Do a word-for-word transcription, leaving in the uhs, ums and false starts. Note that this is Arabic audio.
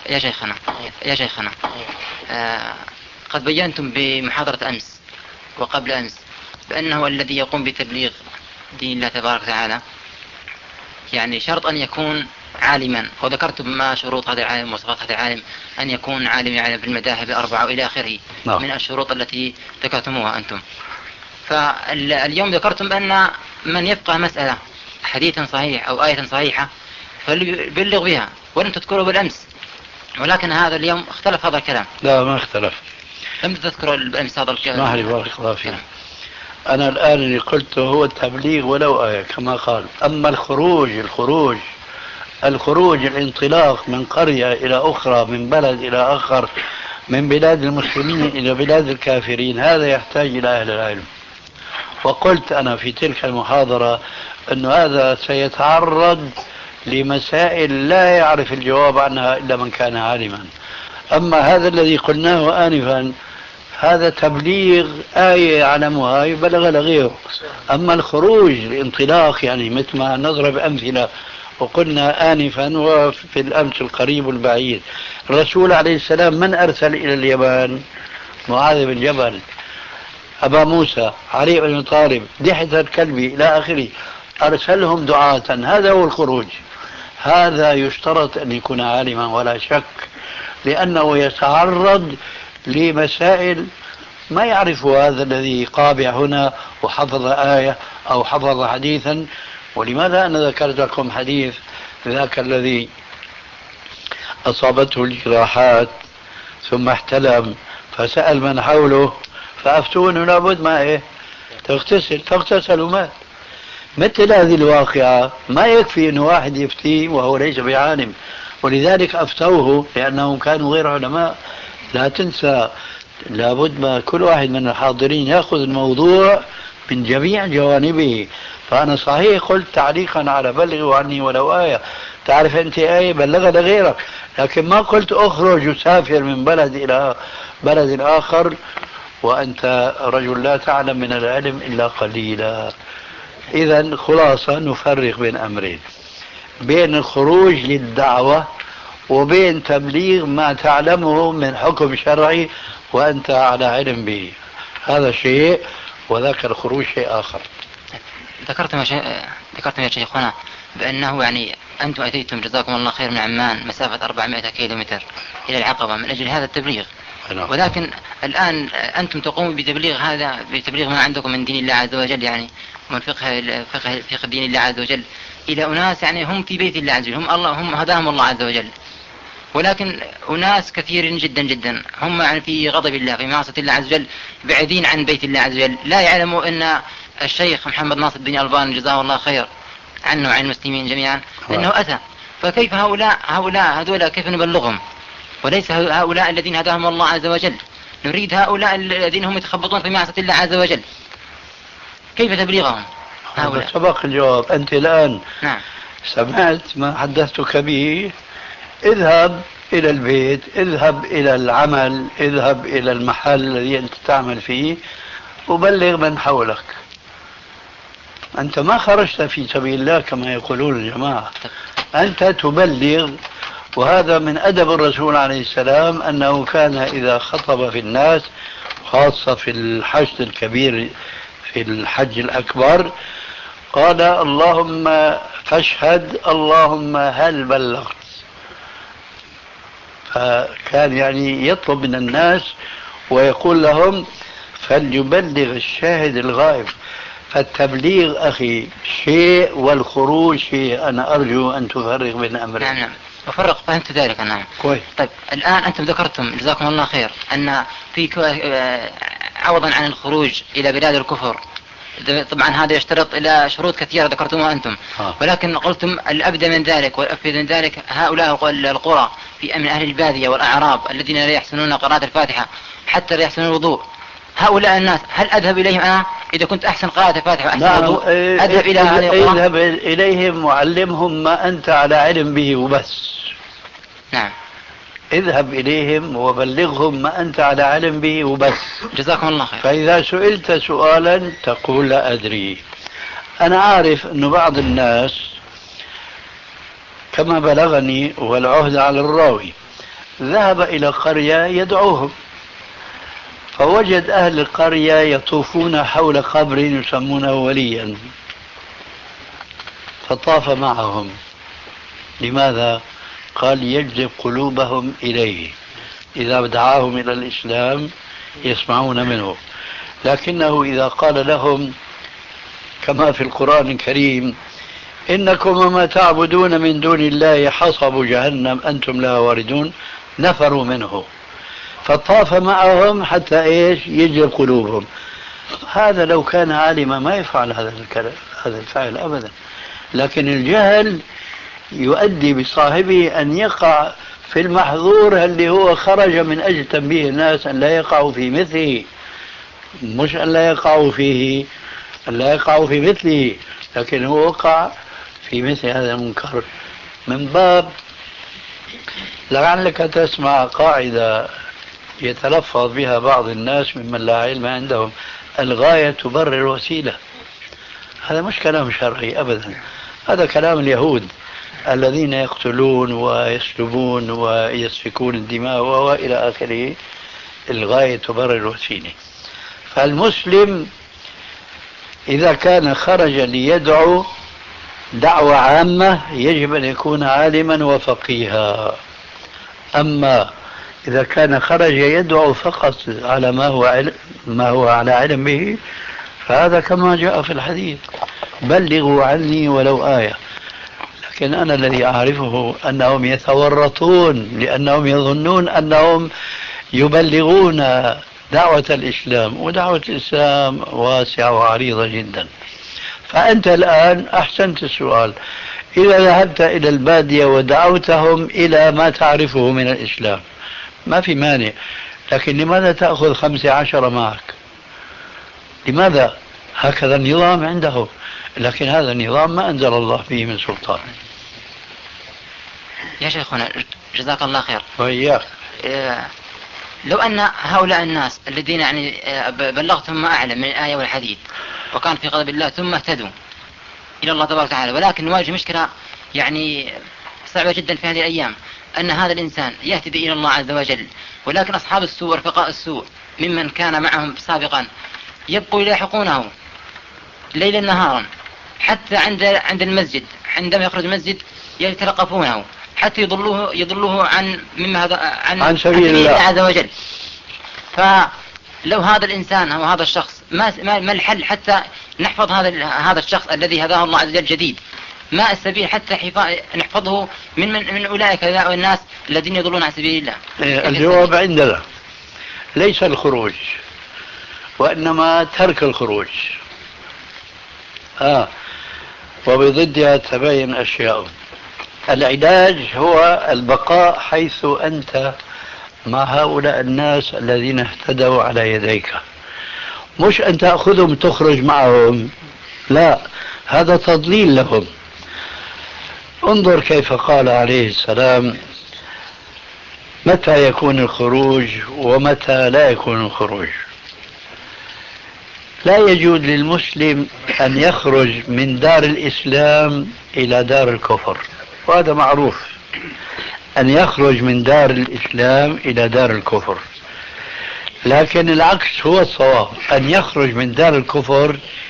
يا شيخنا يا شيخنا آه قد بينتم بمحاضرة أمس وقبل أمس بأنه الذي يقوم بتبليغ دين الله تبارك وتعالى يعني شرط أن يكون عالما، وذكرتم ما شروط هذا العالم وصفات هذا العالم، أن يكون عالم يعني في المذاهب الأربعة إلى آخره نعم. من الشروط التي ذكرتموها أنتم. فاليوم ذكرتم بأن من يفقه مسألة حديثا صحيح أو آية صحيحة فليبلغ بها، ولم تذكروا بالأمس، ولكن هذا اليوم اختلف هذا الكلام. لا ما اختلف، لم تذكروا بالأمس هذا الكلام. اسمح لي بارك الله فيك. أنا الآن اللي قلته هو التبليغ ولو آية كما قال. أما الخروج الخروج الخروج الانطلاق من قرية إلى أخرى، من بلد إلى آخر، من بلاد المسلمين إلى بلاد الكافرين، هذا يحتاج إلى أهل العلم. وقلت أنا في تلك المحاضرة أن هذا سيتعرض لمسائل لا يعرف الجواب عنها إلا من كان عالما. أما هذا الذي قلناه آنفا هذا تبليغ آية يعلمها يبلغ لغيره. أما الخروج الانطلاق يعني مثل ما نضرب أمثلة وقلنا آنفا وفي الأمس القريب والبعيد، الرسول عليه السلام من أرسل إلى اليمن؟ معاذ بن جبل، أبا موسى، علي بن طالب، دحية الكلبي إلى آخره، أرسلهم دعاة. هذا هو الخروج. هذا يشترط أن يكون عالما ولا شك، لأنه يتعرض لمسائل ما يعرف هذا الذي قابع هنا وحفظ آية أو حفظ حديثا. ولماذا أنا ذكرت لكم حديث ذاك الذي أصابته الجراحات ثم احتلم فسأل من حوله فأفتونه لابد ما إيه تغتسل، فاغتسل ومات. مثل هذه الواقعة ما يكفي أن واحد يفتي وهو ليس بعالم، ولذلك أفتوه لأنهم كانوا غير علماء. لا تنسى لابد ما كل واحد من الحاضرين يأخذ الموضوع من جميع جوانبه. فأنا صحيح قلت تعليقا على بلغوا عني ولو آية، تعرف أنت آية بلغها لغيرك، لكن ما قلت أخرج وسافر من بلد إلى بلد آخر وأنت رجل لا تعلم من العلم إلا قليلا. إذن خلاصة نفرق بين أمرين، بين الخروج للدعوة وبين تبليغ ما تعلمه من حكم شرعي وأنت على علم به. هذا شيء وذاك الخروج شيء آخر. ذكرتم يا شيخ ذكرتم يا شيخنا بأنه يعني أنتم أتيتم جزاكم الله خير من عمان مسافة أربعمائة كيلومتر إلى العقبة من أجل هذا التبليغ، ولكن الآن أنتم تقومون بتبليغ هذا بتبليغ ما عندكم من دين الله عز وجل، يعني من فقه فقه فقه دين الله عز وجل إلى أناس يعني هم في بيت الله عز وجل، هم الله هم هداهم الله عز وجل، ولكن أناس كثيرين جدا جدا هم يعني في غضب الله في معصية الله عز وجل بعيدين عن بيت الله عز وجل، لا يعلموا أن الشيخ محمد ناصر الدين الألباني جزاه الله خير عنه وعن المسلمين جميعا أنه أتى. فكيف هؤلاء هؤلاء هؤلاء كيف نبلغهم؟ وليس هؤلاء الذين هداهم الله عز وجل، نريد هؤلاء الذين هم يتخبطون في معصية الله عز وجل، كيف تبليغهم هؤلاء؟ سبق الجواب. أنت الآن نعم. سمعت ما حدثتك به. اذهب إلى البيت، اذهب إلى العمل، اذهب إلى المحل الذي أنت تعمل فيه وبلغ من حولك. أنت ما خرجت في سبيل الله كما يقولون الجماعة، أنت تبلغ. وهذا من أدب الرسول عليه السلام أنه كان إذا خطب في الناس خاصة في الحج الكبير في الحج الأكبر قال اللهم فاشهد اللهم هل بلغت. فكان يعني يطلب من الناس ويقول لهم فليبلغ الشاهد الغائب. فالتبليغ أخي شيء والخروج شيء. أنا أرجو أن تفرق بين أمرين. نعم نعم أفرق، فهمت ذلك. نعم كويس. طيب الآن أنتم ذكرتم جزاكم الله خير أن في عوضا عن الخروج إلى بلاد الكفر، طبعا هذا يشترط إلى شروط كثيرة ذكرتموها أنتم، ولكن قلتم الأبدى من ذلك والأفيد من ذلك هؤلاء القرى في من أهل البادية والأعراب الذين لا يحسنون قراءة الفاتحة حتى لا يحسنون الوضوء. هؤلاء الناس هل أذهب إليهم أنا إذا كنت أحسن قراءة الفاتحة وأحسن نعم. الوضوء أذهب إلى اذهب إليهم وعلمهم ما أنت على علم به وبس. نعم اذهب إليهم وبلغهم ما أنت على علم به وبس. جزاكم الله خير. فإذا سئلت سؤالا تقول لا أدري. أنا عارف أن بعض الناس كما بلغني والعهد على الراوي ذهب إلى قرية يدعوهم، فوجد أهل القرية يطوفون حول قبر يسمونه وليا، فطاف معهم. لماذا؟ قال يجذب قلوبهم إليه، إذا دعاهم إلى الإسلام يسمعون منه. لكنه إذا قال لهم كما في القرآن الكريم إنكم وما تعبدون من دون الله حصب جهنم أنتم لها واردون، نفروا منه، فطاف معهم حتى إيش؟ يجذب قلوبهم. هذا لو كان عالما ما يفعل هذا الكلام، هذا الفعل أبدا. لكن الجهل يؤدي بصاحبه أن يقع في المحظور اللي هو خرج من أجل تنبيه الناس أن لا يقعوا في مثله، مش أن لا يقعوا فيه، أن لا يقعوا في مثله، لكن هو وقع في مثل هذا المنكر. من باب لعلك تسمع قاعدة يتلفظ بها بعض الناس ممن لا علم عندهم: الغاية تبرر الوسيلة. هذا مش كلام شرعي أبدا، هذا كلام اليهود الذين يقتلون ويسلبون ويسفكون الدماء وإلى آخره. الغاية تبرر الوسيلة. فالمسلم إذا كان خرج ليدعو دعوة عامة يجب أن يكون عالما وفقيها. أما إذا كان خرج يدعو فقط على ما هو علم ما هو على علم به، فهذا كما جاء في الحديث: بلغوا عني ولو آية. لكن أنا الذي أعرفه أنهم يتورطون، لأنهم يظنون أنهم يبلغون دعوة الإسلام، ودعوة الإسلام واسعة وعريضة جدا. فأنت الآن أحسنت السؤال: إذا ذهبت إلى البادية ودعوتهم إلى ما تعرفه من الإسلام ما في مانع، لكن لماذا تأخذ خمسة عشر معك؟ لماذا؟ هكذا النظام عنده، لكن هذا النظام ما أنزل الله فيه من سلطان. يا شيخنا جزاك الله خير. وإياك. إيه لو أن هؤلاء الناس الذين يعني بلغتهم ما أعلم من الآية والحديث وكان في غضب الله ثم اهتدوا إلى الله تبارك وتعالى، ولكن نواجه مشكلة يعني صعبة جدا في هذه الأيام، أن هذا الإنسان يهتدي إلى الله عز وجل، ولكن أصحاب السوء ورفقاء السوء ممن كان معهم سابقا يبقوا يلاحقونه ليلا نهارا، حتى عند عند المسجد عندما يخرج المسجد يتلقفونه حتى يضلوه يضلوه عن مما هذا عن, عن سبيل الله عز وجل. فلو هذا الإنسان أو هذا الشخص ما ما الحل حتى نحفظ هذا هذا الشخص الذي هداه الله عز وجل جديد؟ ما السبيل حتى نحفظه من من, من أولئك الناس الذين يضلون عن سبيل الله؟ الجواب عندنا ليس الخروج، وإنما ترك الخروج. آه وبضدها تبين أشياء. العلاج هو البقاء حيث أنت مع هؤلاء الناس الذين اهتدوا على يديك، مش أن تأخذهم تخرج معهم، لا، هذا تضليل لهم. انظر كيف قال عليه السلام: متى يكون الخروج ومتى لا يكون الخروج. لا يجوز للمسلم أن يخرج من دار الإسلام إلى دار الكفر، وهذا معروف، أن يخرج من دار الإسلام إلى دار الكفر. لكن العكس هو الصواب، أن يخرج من دار الكفر